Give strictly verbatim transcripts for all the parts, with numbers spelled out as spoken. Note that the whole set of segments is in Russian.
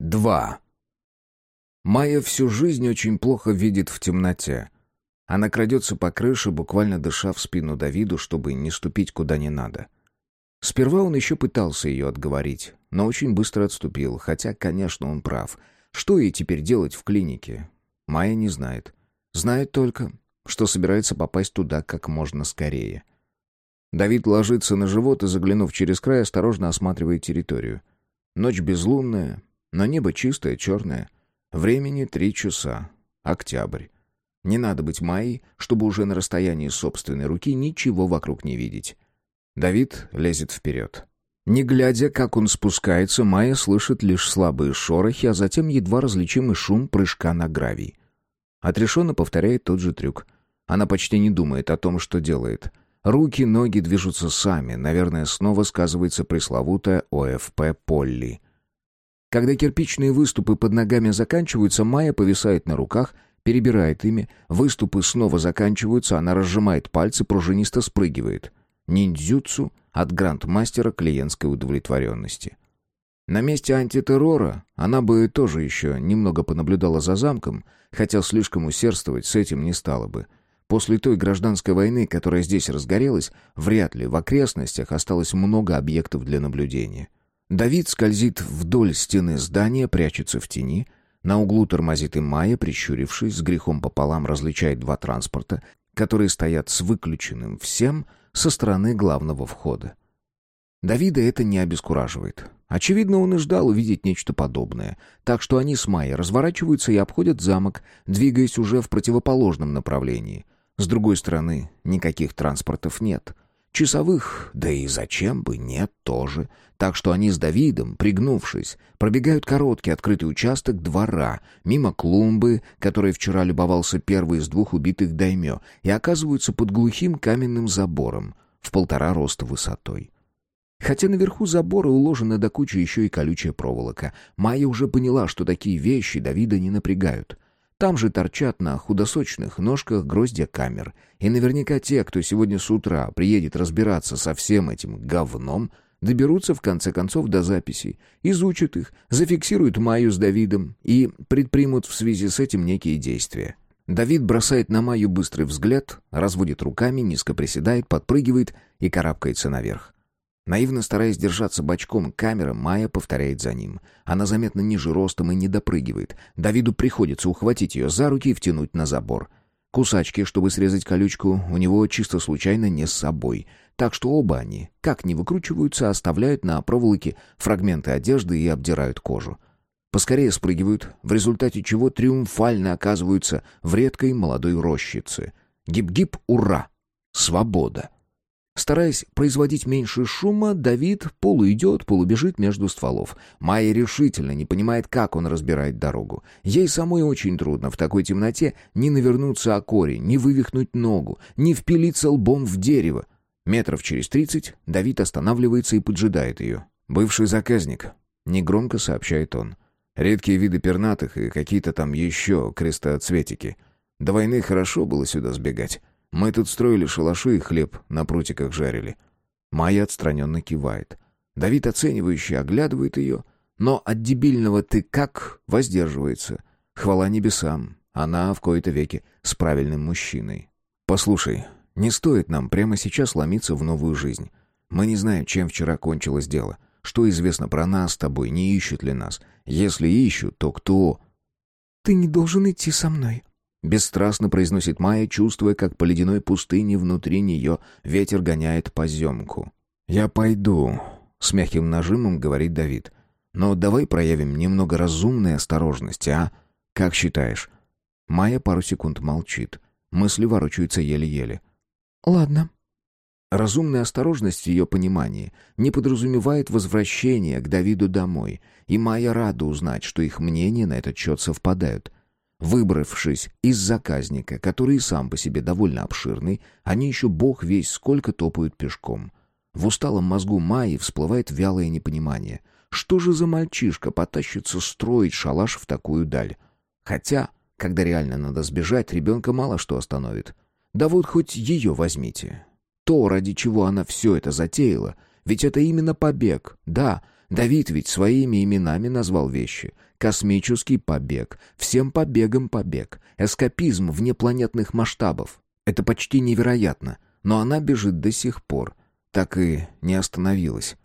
Два. Майя всю жизнь очень плохо видит в темноте. Она крадется по крыше, буквально дыша в спину Давиду, чтобы не ступить куда не надо. Сперва он еще пытался ее отговорить, но очень быстро отступил, хотя, конечно, он прав. Что ей теперь делать в клинике? Майя не знает. Знает только, что собирается попасть туда как можно скорее. Давид ложится на живот и, заглянув через край, осторожно осматривает территорию. Ночь безлунная, но небо чистое, черное. Времени три часа. Октябрь. Не надо быть Майей, чтобы уже на расстоянии собственной руки ничего вокруг не видеть. Давид лезет вперед. Не глядя, как он спускается, Майя слышит лишь слабые шорохи, а затем едва различимый шум прыжка на гравий. Отрешенно повторяет тот же трюк. Она почти не думает о том, что делает. Руки, ноги движутся сами. Наверное, снова сказывается пресловутая О Эф Пэ Полли. Когда кирпичные выступы под ногами заканчиваются, Майя повисает на руках, перебирает ими. Выступы снова заканчиваются, она разжимает пальцы, пружинисто спрыгивает. Ниндзюцу от грандмастера клиентской удовлетворенности. На месте антитеррора она бы тоже еще немного понаблюдала за замком, хотя слишком усердствовать с этим не стала бы. После той гражданской войны, которая здесь разгорелась, вряд ли в окрестностях осталось много объектов для наблюдения. Давид скользит вдоль стены здания, прячется в тени. На углу тормозит и Майя, прищурившись, с грехом пополам различает два транспорта, которые стоят с выключенным всем со стороны главного входа. Давида это не обескураживает. Очевидно, он и ждал увидеть нечто подобное. Так что они с Майей разворачиваются и обходят замок, двигаясь уже в противоположном направлении. С другой стороны, никаких транспортов нет. Часовых, да и зачем бы, нет тоже. Так что они с Давидом, пригнувшись, пробегают короткий открытый участок двора, мимо клумбы, которой вчера любовался первый из двух убитых даймё, и оказываются под глухим каменным забором в полтора роста высотой. Хотя наверху забора уложена до кучи еще и колючая проволока, Майя уже поняла, что такие вещи Давида не напрягают. Там же торчат на худосочных ножках гроздья камер. И наверняка те, кто сегодня с утра приедет разбираться со всем этим говном, доберутся в конце концов до записей, изучат их, зафиксируют Майю с Давидом и предпримут в связи с этим некие действия. Давид бросает на Майю быстрый взгляд, разводит руками, низко приседает, подпрыгивает и карабкается наверх. Наивно стараясь держаться бочком к камерам, Майя повторяет за ним. Она заметно ниже ростом и не допрыгивает. Давиду приходится ухватить ее за руки и втянуть на забор. Кусачки, чтобы срезать колючку, у него чисто случайно не с собой. Так что оба они, как ни выкручиваются, оставляют на проволоке фрагменты одежды и обдирают кожу. Поскорее спрыгивают, в результате чего триумфально оказываются в редкой молодой рощице. Гип-гип, ура! Свобода! Стараясь производить меньше шума, Давид полуидет, полубежит между стволов. Майя решительно не понимает, как он разбирает дорогу. Ей самой очень трудно в такой темноте не навернуться о корень, не вывихнуть ногу, не впилиться лбом в дерево. Метров через тридцать Давид останавливается и поджидает ее. «Бывший заказник», — негромко сообщает он. «Редкие виды пернатых и какие-то там еще крестоцветики. До войны хорошо было сюда сбегать. Мы тут строили шалаши и хлеб на прутиках жарили». Майя отстраненно кивает. Давид оценивающе оглядывает ее, но от дебильного «ты как» воздерживается. Хвала небесам, она в кои-то веки с правильным мужчиной. «Послушай, не стоит нам прямо сейчас ломиться в новую жизнь. Мы не знаем, чем вчера кончилось дело. Что известно про нас с тобой, не ищут ли нас? Если ищут, то кто?» «Ты не должен идти со мной», — бесстрастно произносит Майя, чувствуя, как по ледяной пустыне внутри нее ветер гоняет поземку. «Я пойду», — с мягким нажимом говорит Давид. «Но давай проявим немного разумной осторожности, а? Как считаешь?» Майя пару секунд молчит. Мысли ворочаются еле-еле. «Ладно». Разумная осторожность в ее понимании не подразумевает возвращение к Давиду домой, и Майя рада узнать, что их мнения на этот счет совпадают. Выбравшись из заказника, который и сам по себе довольно обширный, они еще бог весть сколько топают пешком. В усталом мозгу Майи всплывает вялое непонимание. Что же за мальчишка потащится строить шалаш в такую даль? Хотя, когда реально надо сбежать, ребенка мало что остановит. Да вот хоть ее возьмите. То, ради чего она все это затеяла, ведь это именно побег. Да, Давид ведь своими именами назвал вещи. Космический побег, всем побегом побег, эскапизм внепланетных масштабов. Это почти невероятно, но она бежит до сих пор. Так и не остановилась.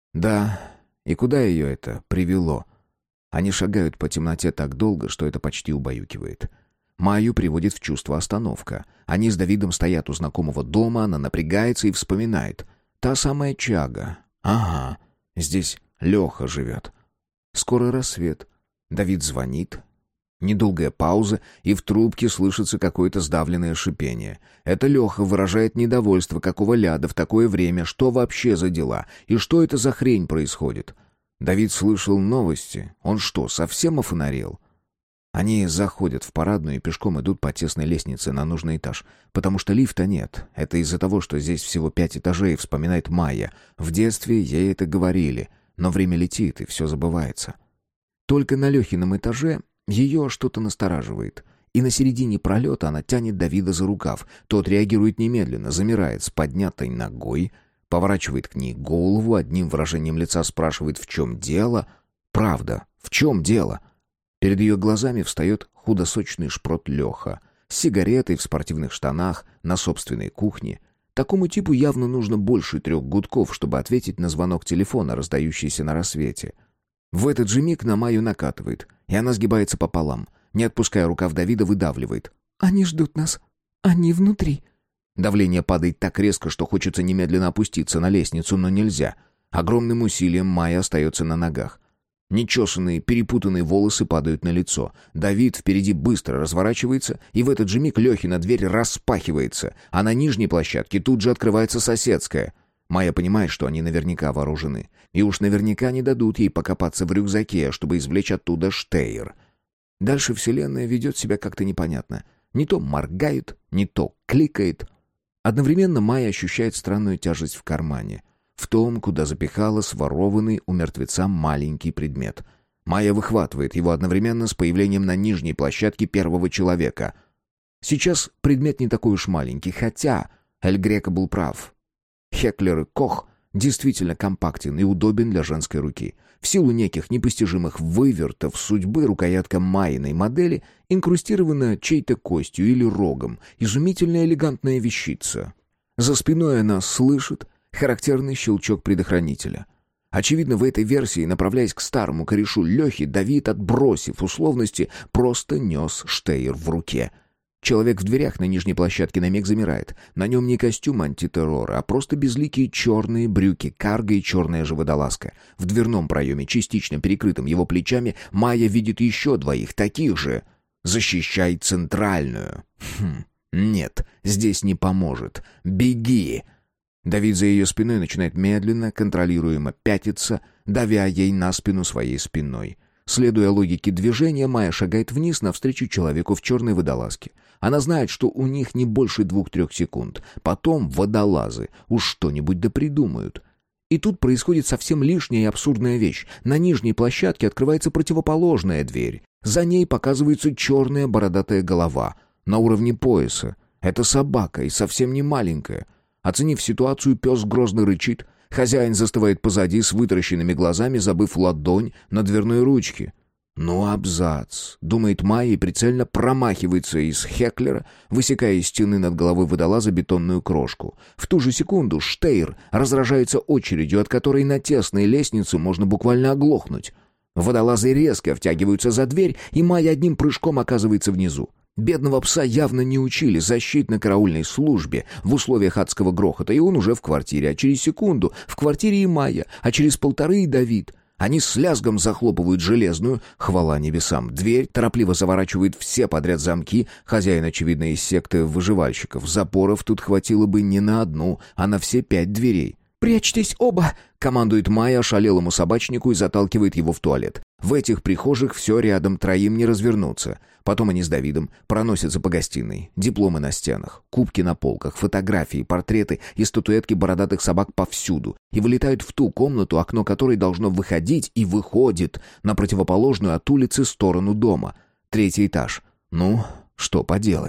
Да, и куда ее это привело? Они шагают по темноте так долго, что это почти убаюкивает. Майю приводит в чувство остановка. Они с Давидом стоят у знакомого дома, она напрягается и вспоминает. Та самая Чага. Ага, здесь Леха живет. Скоро рассвет. Давид звонит. Недолгая пауза, и в трубке слышится какое-то сдавленное шипение. Это Леха выражает недовольство, какого ляда в такое время, что вообще за дела, и что это за хрень происходит. Давид слышал новости. Он что, совсем офонарел? Они заходят в парадную и пешком идут по тесной лестнице на нужный этаж, потому что лифта нет. Это из-за того, что здесь всего пять этажей, вспоминает Майя. В детстве ей это говорили, но время летит, и все забывается. Только на Лехином этаже ее что-то настораживает. И на середине пролета она тянет Давида за рукав. Тот реагирует немедленно, замирает с поднятой ногой, поворачивает к ней голову, одним выражением лица спрашивает, в чем дело. Правда, в чем дело? Перед ее глазами встает худосочный шпрот Леха с сигаретой в спортивных штанах на собственной кухне. Такому типу явно нужно больше трех гудков, чтобы ответить на звонок телефона, раздающийся на рассвете. В этот же миг на Майю накатывает, и она сгибается пополам. Не отпуская рукав Давида, выдавливает. «Они ждут нас. Они внутри». Давление падает так резко, что хочется немедленно опуститься на лестницу, но нельзя. Огромным усилием Майя остается на ногах. Нечесанные, перепутанные волосы падают на лицо. Давид впереди быстро разворачивается, и в этот же миг Лехина дверь распахивается, а на нижней площадке тут же открывается соседская. Майя понимает, что они наверняка вооружены. И уж наверняка не дадут ей покопаться в рюкзаке, чтобы извлечь оттуда штейр. Дальше вселенная ведет себя как-то непонятно. Не то моргает, не то кликает. Одновременно Майя ощущает странную тяжесть в кармане. В том, куда запихала сворованный у мертвеца маленький предмет. Майя выхватывает его одновременно с появлением на нижней площадке первого человека. Сейчас предмет не такой уж маленький, хотя Эль Греко был прав. Хеклер и Кох действительно компактен и удобен для женской руки. В силу неких непостижимых вывертов судьбы рукоятка Майиной модели инкрустирована чьей-то костью или рогом. Изумительная элегантная вещица. За спиной она слышит характерный щелчок предохранителя. Очевидно, в этой версии, направляясь к старому корешу Лехи, Давид, отбросив условности, просто нес штейр в руке. Человек в дверях на нижней площадке на миг замирает. На нем не костюм антитеррора, а просто безликие черные брюки, карго и черная же водолазка. В дверном проеме, частично перекрытым его плечами, Майя видит еще двоих, таких же. «Защищай центральную». Хм, нет, здесь не поможет. «Беги!» Давид за ее спиной начинает медленно, контролируемо пятиться, давя ей на спину своей спиной. Следуя логике движения, Майя шагает вниз навстречу человеку в черной водолазке. Она знает, что у них не больше двух-трех секунд. Потом водолазы уж что-нибудь да придумают. И тут происходит совсем лишняя и абсурдная вещь. На нижней площадке открывается противоположная дверь. За ней показывается черная бородатая голова. На уровне пояса. Это собака, и совсем не маленькая. Оценив ситуацию, пес грозно рычит. Хозяин застывает позади с вытаращенными глазами, забыв ладонь на дверной ручке. «Ну, абзац!» — думает Майя и прицельно промахивается из Хеклера, высекая из стены над головой водолаза бетонную крошку. В ту же секунду штейр разражается очередью, от которой на тесной лестнице можно буквально оглохнуть. Водолазы резко втягиваются за дверь, и Майя одним прыжком оказывается внизу. Бедного пса явно не учили защитно-караульной службе в условиях адского грохота, и он уже в квартире, а через секунду в квартире и Майя, а через полторы и Давид. Они с лязгом захлопывают железную, хвала небесам, дверь, торопливо заворачивают все подряд замки, хозяин, очевидно, из секты выживальщиков. Запоров тут хватило бы не на одну, а на все пять дверей. «Прячьтесь оба!» — командует Майя ошалелому собачнику и заталкивает его в туалет. В этих прихожих все рядом, троим не развернуться. Потом они с Давидом проносятся по гостиной. Дипломы на стенах, кубки на полках, фотографии, портреты и статуэтки бородатых собак повсюду. И вылетают в ту комнату, окно которой должно выходить и выходит на противоположную от улицы сторону дома. Третий этаж. Ну, что поделать.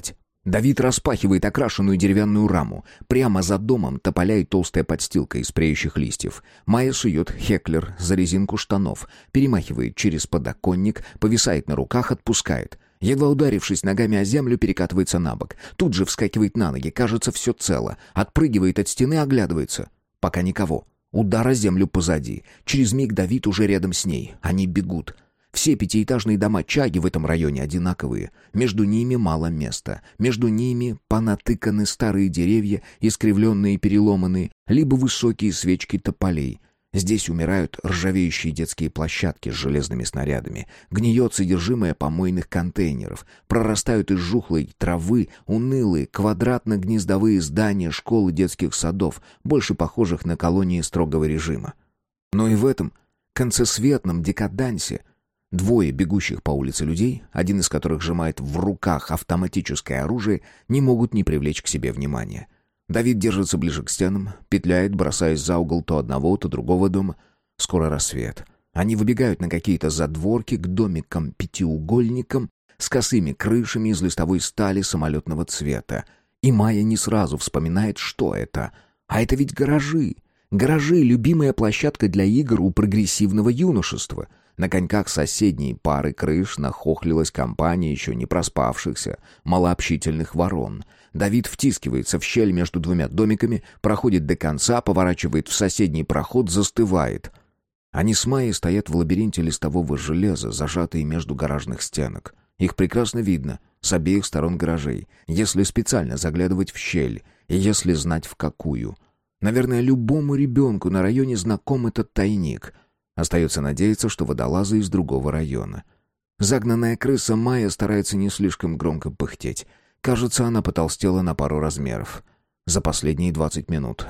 Давид распахивает окрашенную деревянную раму. Прямо за домом тополяет толстая подстилка из преющих листьев. Майя сует Хеклер за резинку штанов, перемахивает через подоконник, повисает на руках, отпускает. Едва ударившись ногами о землю, перекатывается на бок. Тут же вскакивает на ноги, кажется, все цело. Отпрыгивает от стены, оглядывается. Пока никого. Удар о землю позади. Через миг Давид уже рядом с ней. Они бегут. Все пятиэтажные дома Чаги в этом районе одинаковые. Между ними мало места. Между ними понатыканы старые деревья, искривленные и переломанные, либо высокие свечки тополей. Здесь умирают ржавеющие детские площадки с железными снарядами. Гниет содержимое помойных контейнеров. Прорастают из жухлой травы унылые квадратно-гнездовые здания школ и детских садов, больше похожих на колонии строгого режима. Но и в этом концесветном декадансе двое бегущих по улице людей, один из которых сжимает в руках автоматическое оружие, не могут не привлечь к себе внимания. Давид держится ближе к стенам, петляет, бросаясь за угол то одного, то другого дома. Скоро рассвет. Они выбегают на какие-то задворки к домикам-пятиугольникам с косыми крышами из листовой стали самолетного цвета. И Майя не сразу вспоминает, что это. А это ведь гаражи. Гаражи — любимая площадка для игр у прогрессивного юношества. На коньках соседней пары крыш нахохлилась компания еще не проспавшихся, малообщительных ворон. Давид втискивается в щель между двумя домиками, проходит до конца, поворачивает в соседний проход, застывает. Они с Майей стоят в лабиринте листового железа, зажатые между гаражных стенок. Их прекрасно видно с обеих сторон гаражей, если специально заглядывать в щель, и если знать в какую. Наверное, любому ребенку на районе знаком этот тайник. Остается надеяться, что водолазы из другого района. Загнанная крыса Майя старается не слишком громко пыхтеть. Кажется, она потолстела на пару размеров. За последние двадцать минут.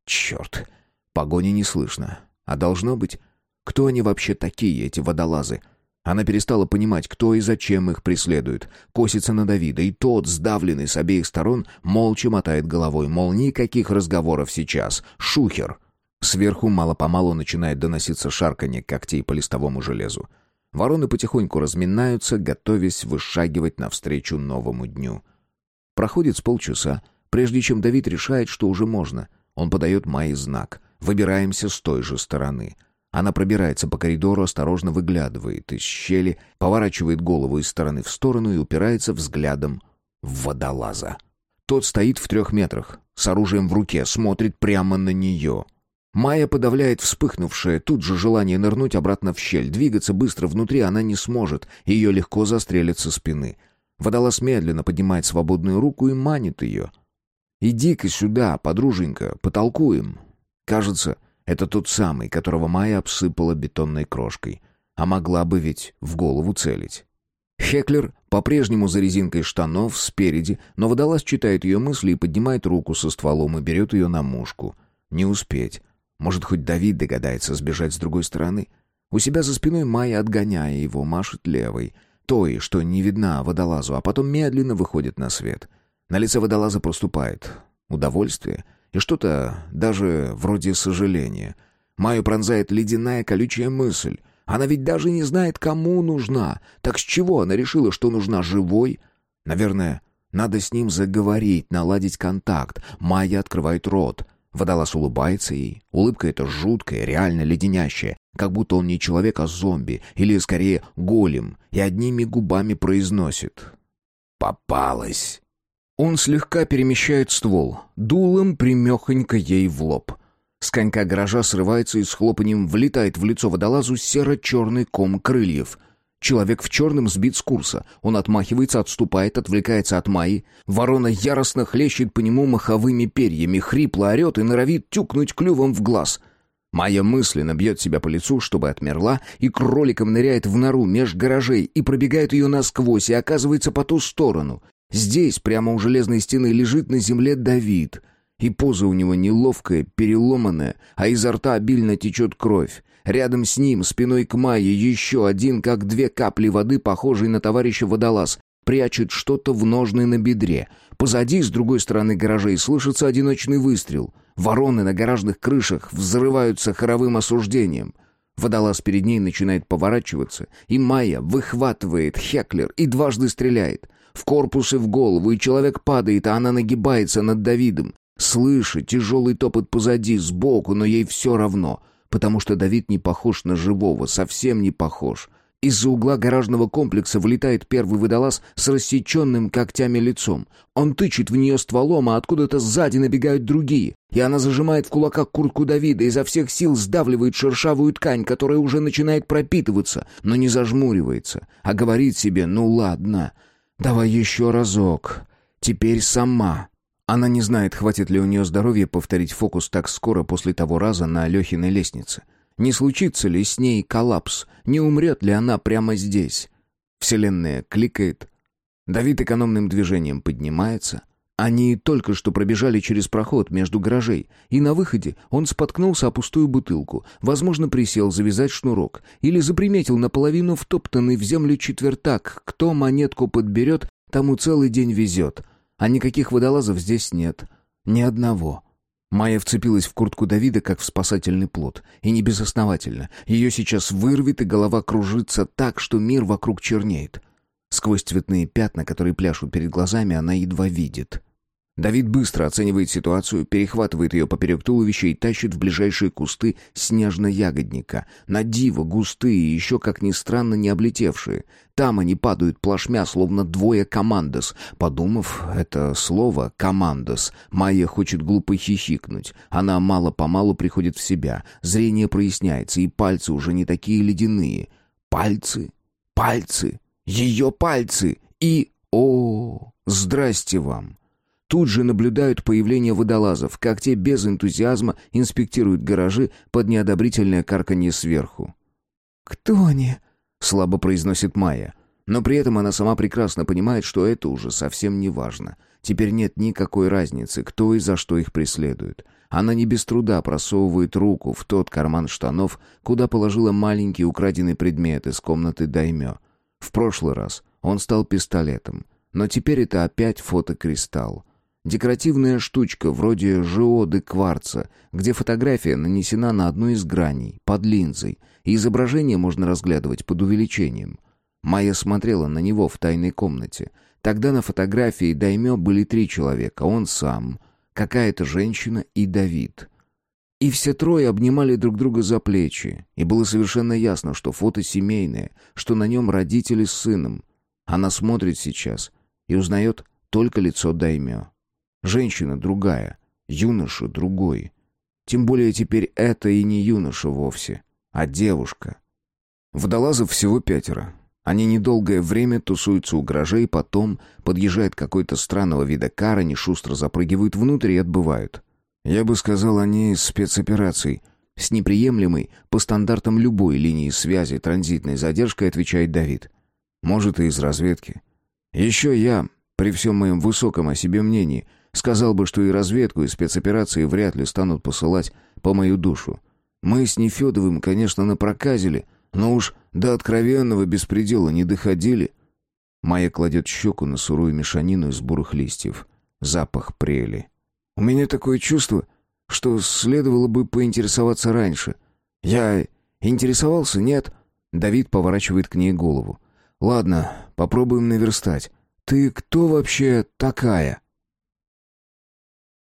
Черт, погони не слышно. А должно быть, кто они вообще такие, эти водолазы? Она перестала понимать, кто и зачем их преследует. Косится на Давида, и тот, сдавленный с обеих сторон, молча мотает головой, мол, никаких разговоров сейчас. Шухер. Сверху мало-помалу начинает доноситься шарканье когтей по листовому железу. Вороны потихоньку разминаются, готовясь вышагивать навстречу новому дню. Проходит с полчаса, прежде чем Давид решает, что уже можно. Он подает Майе знак. Выбираемся с той же стороны. Она пробирается по коридору, осторожно выглядывает из щели, поворачивает голову из стороны в сторону и упирается взглядом в водолаза. Тот стоит в трех метрах, с оружием в руке, смотрит прямо на нее. Майя подавляет вспыхнувшее тут же желание нырнуть обратно в щель. Двигаться быстро внутри она не сможет, ее легко застрелят со спины. Водолаз медленно поднимает свободную руку и манит ее. «Иди-ка сюда, подруженька, потолкуем». Кажется, это тот самый, которого Майя обсыпала бетонной крошкой. А могла бы ведь в голову целить. Хеклер по-прежнему за резинкой штанов спереди, но водолаз читает ее мысли и поднимает руку со стволом и берет ее на мушку. Не успеть. Может, хоть Давид догадается сбежать с другой стороны? У себя за спиной Майя, отгоняя его, машет левой, той, что не видна водолазу, а потом медленно выходит на свет. На лице водолаза проступает удовольствие и что-то даже вроде сожаления. Майю пронзает ледяная колючая мысль. Она ведь даже не знает, кому нужна. Так с чего она решила, что нужна живой? Наверное, надо с ним заговорить, наладить контакт. Майя открывает рот. Водолаз улыбается ей. Улыбка эта жуткая, реально леденящая, как будто он не человек, а зомби, или скорее голем, и одними губами произносит: «Попалась». Он слегка перемещает ствол, дулом примехонько ей в лоб. С конька гаража срывается и с хлопаньем влетает в лицо водолазу серо-черный ком крыльев. Человек в черном сбит с курса. Он отмахивается, отступает, отвлекается от Майи. Ворона яростно хлещет по нему маховыми перьями, хрипло орет и норовит тюкнуть клювом в глаз. Майя мысленно бьет себя по лицу, чтобы отмерла, и кроликом ныряет в нору меж гаражей и пробегает ее насквозь и оказывается по ту сторону. Здесь, прямо у железной стены, лежит на земле Давид. И поза у него неловкая, переломанная, а изо рта обильно течет кровь. Рядом с ним, спиной к Майе, еще один, как две капли воды, похожий на товарища водолаз, прячет что-то в ножны на бедре. Позади, с другой стороны гаражей, слышится одиночный выстрел. Вороны на гаражных крышах взрываются хоровым осуждением. Водолаз перед ней начинает поворачиваться, и Майя выхватывает Хеклер и дважды стреляет. в корпус и в голову, и человек падает, а она нагибается над Давидом. Слышит тяжелый топот позади, сбоку, но ей все равно, потому что Давид не похож на живого, совсем не похож. Из-за угла гаражного комплекса вылетает первый водолаз с рассеченным когтями лицом. Он тычет в нее стволом, а откуда-то сзади набегают другие. И она зажимает в кулаках куртку Давида, изо всех сил сдавливает шершавую ткань, которая уже начинает пропитываться, но не зажмуривается, а говорит себе: «Ну ладно, давай еще разок, теперь сама». Она не знает, хватит ли у нее здоровья повторить фокус так скоро после того раза на Лехиной лестнице. Не случится ли с ней коллапс? Не умрет ли она прямо здесь? Вселенная кликает. Давид экономным движением поднимается. Они только что пробежали через проход между гаражей, и на выходе он споткнулся о пустую бутылку, возможно, присел завязать шнурок, или заприметил наполовину втоптанный в землю четвертак. Кто монетку подберет, тому целый день везет. А никаких водолазов здесь нет. Ни одного. Майя вцепилась в куртку Давида, как в спасательный плот. И не безосновательно. Ее сейчас вырвет, и голова кружится так, что мир вокруг чернеет. Сквозь цветные пятна, которые пляшут перед глазами, она едва видит. Давид быстро оценивает ситуацию, перехватывает ее поперек туловища и тащит в ближайшие кусты снежно-ягодника. На диво густые и еще, как ни странно, не облетевшие. Там они падают плашмя, словно двое командос. Подумав это слово «командос», Майя хочет глупо хихикнуть. Она мало-помалу приходит в себя. Зрение проясняется, и пальцы уже не такие ледяные. Пальцы, пальцы, ее пальцы и... О, здрасте вам! Тут же наблюдают появление водолазов, как те без энтузиазма инспектируют гаражи под неодобрительное карканье сверху. «Кто они?» — слабо произносит Майя. Но при этом она сама прекрасно понимает, что это уже совсем не важно. Теперь нет никакой разницы, кто и за что их преследует. Она не без труда просовывает руку в тот карман штанов, куда положила маленький украденный предмет из комнаты даймё. В прошлый раз он стал пистолетом, но теперь это опять фотокристалл. Декоративная штучка, вроде жиоды кварца, где фотография нанесена на одну из граней, под линзой, и изображение можно разглядывать под увеличением. Майя смотрела на него в тайной комнате. Тогда на фотографии даймё были три человека, он сам, какая-то женщина и Давид. И все трое обнимали друг друга за плечи, и было совершенно ясно, что фото семейное, что на нем родители с сыном. Она смотрит сейчас и узнает только лицо даймё. Женщина другая, юноша другой. Тем более теперь это и не юноша вовсе, а девушка. Водолазов всего пятеро. Они недолгое время тусуются у гаражей, потом подъезжает какой-то странного вида кар, они шустро запрыгивают внутрь и отбывают. Я бы сказал, они из спецопераций. С неприемлемой, по стандартам любой линии связи, транзитной задержкой, отвечает Давид. Может, и из разведки. Еще я, при всем моем высоком о себе мнении, сказал бы, что и разведку, и спецоперации вряд ли станут посылать по мою душу. Мы с Нефедовым, конечно, напроказили, но уж до откровенного беспредела не доходили. Майя кладет щеку на сырую мешанину из бурых листьев. Запах прели. У меня такое чувство, что следовало бы поинтересоваться раньше. Я интересовался, нет? Давид поворачивает к ней голову. Ладно, попробуем наверстать. Ты кто вообще такая?